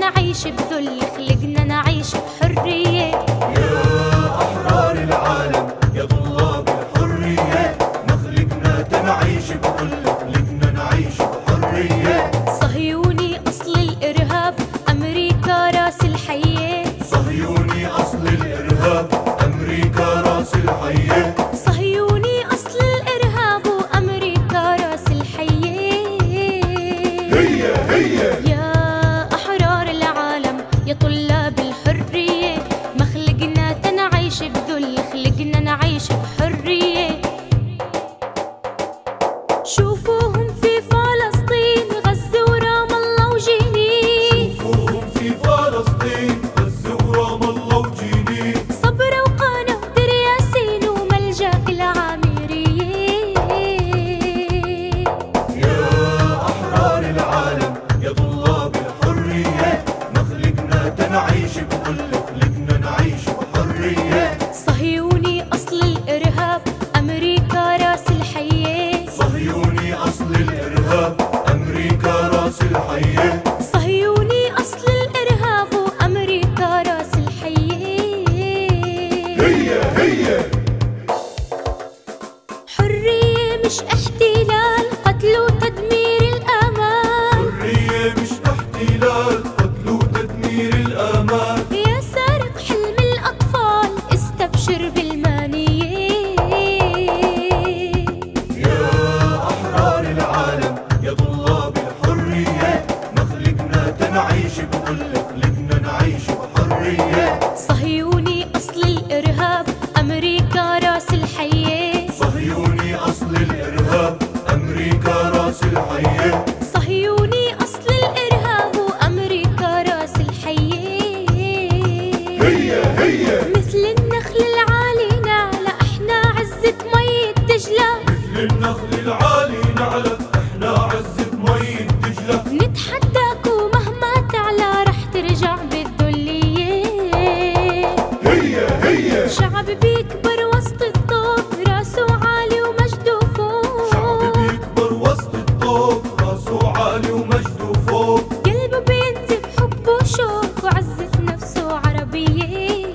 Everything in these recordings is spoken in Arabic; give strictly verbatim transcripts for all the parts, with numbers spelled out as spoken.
نعيش بذل، خلقنا نعيش بحرية. يا أحرار العالم يا طلاب الحرية، ما خلقنا تنعيش بذل، خلقنا نعيش بحرية. صهيوني أصل الإرهاب، أمريكا راس الحية. صهيوني أصل الإرهاب، أمريكا راس الحية. صهيوني أصل الإرهاب وأمريكا راس الحية. هي هي يا أحرار العالم يا طلاب الحرية، ما خلقنا تنعيش بذل، خلقنا نعيش بحرية. شوفوهم في فلسطين غزة ورام الله وجنين. شوفوهم في فلسطين غزة ورام الله وجنين. صبرا وقانا ودير ياسين وملجأ العامرية. يا أحرار العالم يا طلاب الحرية، ما خلقنا تنعيش بذل، خلقنا نعيش بحرية. صهيوني أصل الإرهاب، أمريكا راس الحية. صهيوني أصل الإرهاب، أمريكا راس الحية. صهيوني أصل الإرهاب وأمريكا راس الحية. هي هي حرية مش احتلال، قتل وتدمير الآمال. حرية مش احتلال، قتل وتدمير الآمال. يا سارق حلم الأطفال استبشر بالمانية. يا أحرار العالم يا طلاب الحرية، ما خلقنا تنعيش بذل، خلقنا نعيش بحرية. صهيوني أصل الإرهاب، أمريكا راس الحية. صهيوني أصل الإرهاب، أمريكا راس الحية. صهيوني أصل الإرهاب وأمريكا راس الحية. هي هي مثل النخل العالي نعلى، احنا عزة مية دجلة. مثل النخل العالي نعلى، احنا عزة مي دجلة. نتحداكوا مهما تعلى رح ترجع بالذلية. هي هي شعب بيكبر وسط الطوب، راسه عالي ومجده فوق. شعب بيكبر وسط الطوب، راسه عالي ومجده فوق. قلبه بينزف حب وشوق، وعزة نفسه عربية.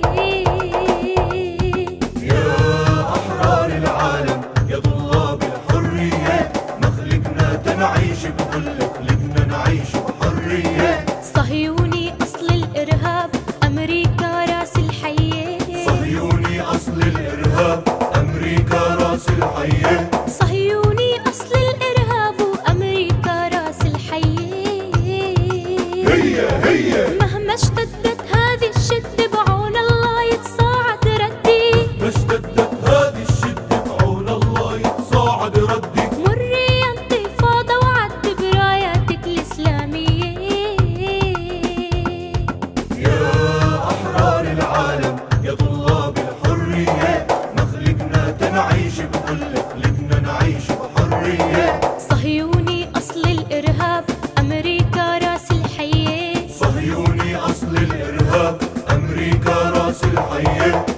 يا أحرار العالم يا طلاب الحرية، ما خلقنا تنعيش بذل، خلقنا نعيش بحرية. صهيوني أصل الإرهاب، أمريكا راس الحية. صهيوني أصل الإرهاب، أمريكا راس الحية. صهيوني أصل الإرهاب وأمريكا راس الحية. هي هي مهما اشتدت هذه الشدة بعون الله يتصاعد ردي. ما اشتدت هذه الشدة بعون الله يتصاعد ردك. مري انتفاضة وعد براياتك الإسلامية. يا أحرار العالم يا طلاب الحرية، ما خلقنا تنعيش بذل، خلقنا نعيش بحرية. صهيوني أصل الإرهاب، أمريكا راس الحية. صهيوني أصل الإرهاب، أمريكا راس الحية.